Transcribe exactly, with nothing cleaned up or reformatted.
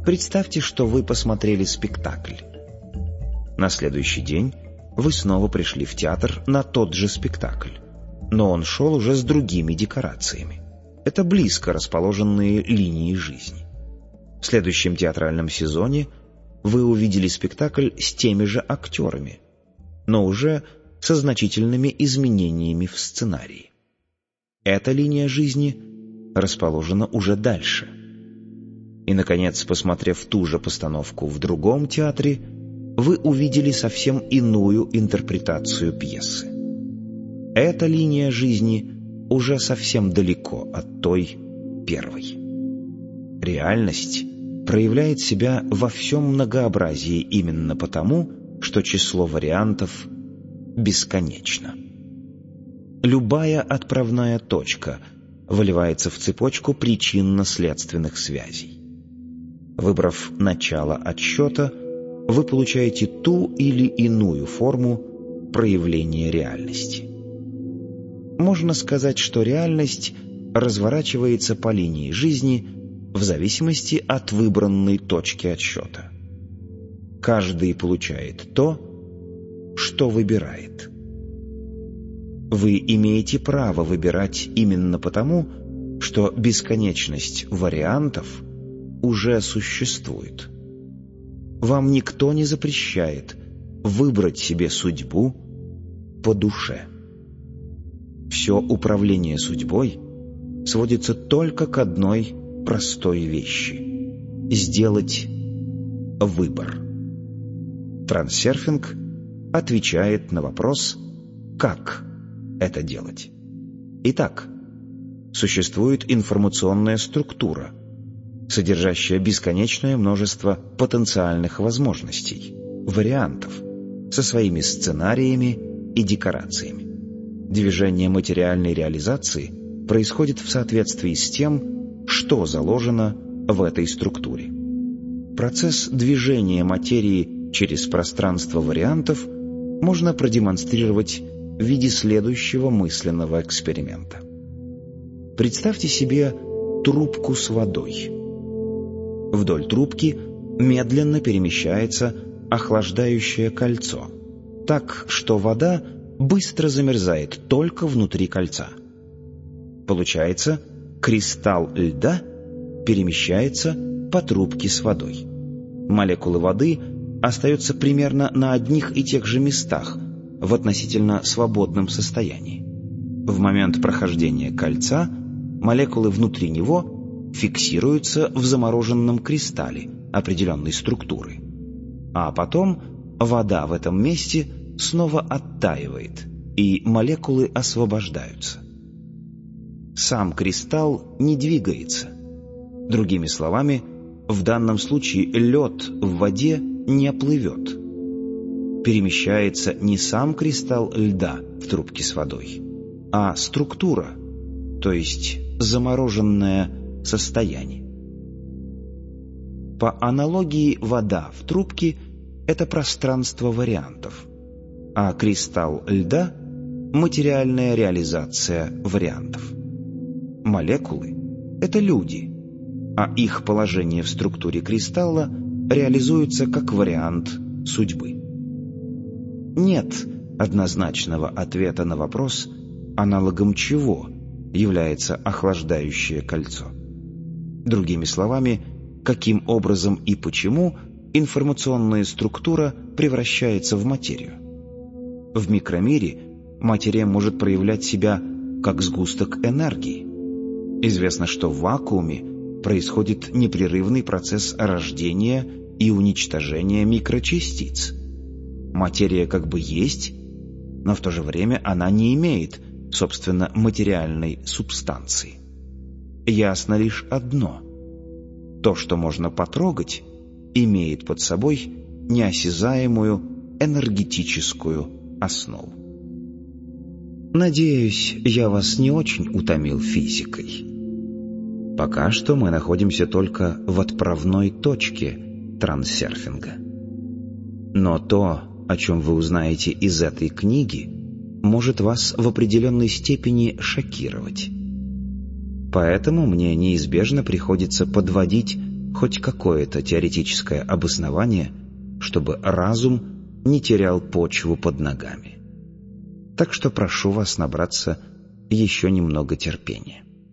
Представьте, что вы посмотрели спектакль. На следующий день вы снова пришли в театр на тот же спектакль, но он шел уже с другими декорациями. Это близко расположенные линии жизни. В следующем театральном сезоне вы увидели спектакль с теми же актерами, но уже со значительными изменениями в сценарии. Эта линия жизни расположена уже дальше. И, наконец, посмотрев ту же постановку в другом театре, вы увидели совсем иную интерпретацию пьесы. Эта линия жизни уже совсем далеко от той первой. Реальность проявляет себя во всем многообразии именно потому, что число вариантов бесконечно. Любая отправная точка выливается в цепочку причинно-следственных связей. Выбрав начало отсчета, вы получаете ту или иную форму проявления реальности. Можно сказать, что реальность разворачивается по линии жизни в зависимости от выбранной точки отсчета. Каждый получает то, что выбирает. Вы имеете право выбирать именно потому, что бесконечность вариантов уже существует. Вам никто не запрещает выбрать себе судьбу по душе. Все управление судьбой сводится только к одной простой вещи – сделать выбор. Трансерфинг отвечает на вопрос, как это делать. Итак, существует информационная структура, содержащая бесконечное множество потенциальных возможностей, вариантов, со своими сценариями и декорациями. Движение материальной реализации происходит в соответствии с тем, что заложено в этой структуре. Процесс движения материи через пространство вариантов можно продемонстрировать в виде следующего мысленного эксперимента. Представьте себе трубку с водой. Вдоль трубки медленно перемещается охлаждающее кольцо, так что вода быстро замерзает только внутри кольца. Получается, кристалл льда перемещается по трубке с водой. Молекулы воды остаются примерно на одних и тех же местах в относительно свободном состоянии. В момент прохождения кольца молекулы внутри него фиксируются в замороженном кристалле определенной структуры. А потом вода в этом месте снова оттаивает, и молекулы освобождаются. Сам кристалл не двигается. Другими словами, в данном случае лед в воде не плывет. Перемещается не сам кристалл льда в трубке с водой, а структура, то есть замороженное состояние. По аналогии, вода в трубке – это пространство вариантов, а кристалл льда – материальная реализация вариантов. Молекулы – это люди, а их положение в структуре кристалла реализуется как вариант судьбы. Нет однозначного ответа на вопрос, аналогом чего является охлаждающее кольцо. Другими словами, каким образом и почему информационная структура превращается в материю. В микромире материя может проявлять себя как сгусток энергии. Известно, что в вакууме происходит непрерывный процесс рождения и уничтожения микрочастиц. Материя как бы есть, но в то же время она не имеет, собственно, материальной субстанции. Ясно лишь одно: то, что можно потрогать, имеет под собой неосязаемую энергетическую основу. Надеюсь, я вас не очень утомил физикой. Пока что мы находимся только в отправной точке трансерфинга. Но то, о чем вы узнаете из этой книги, может вас в определенной степени шокировать. Поэтому мне неизбежно приходится подводить хоть какое-то теоретическое обоснование, чтобы разум не терял почву под ногами. Так что прошу вас набраться еще немного терпения.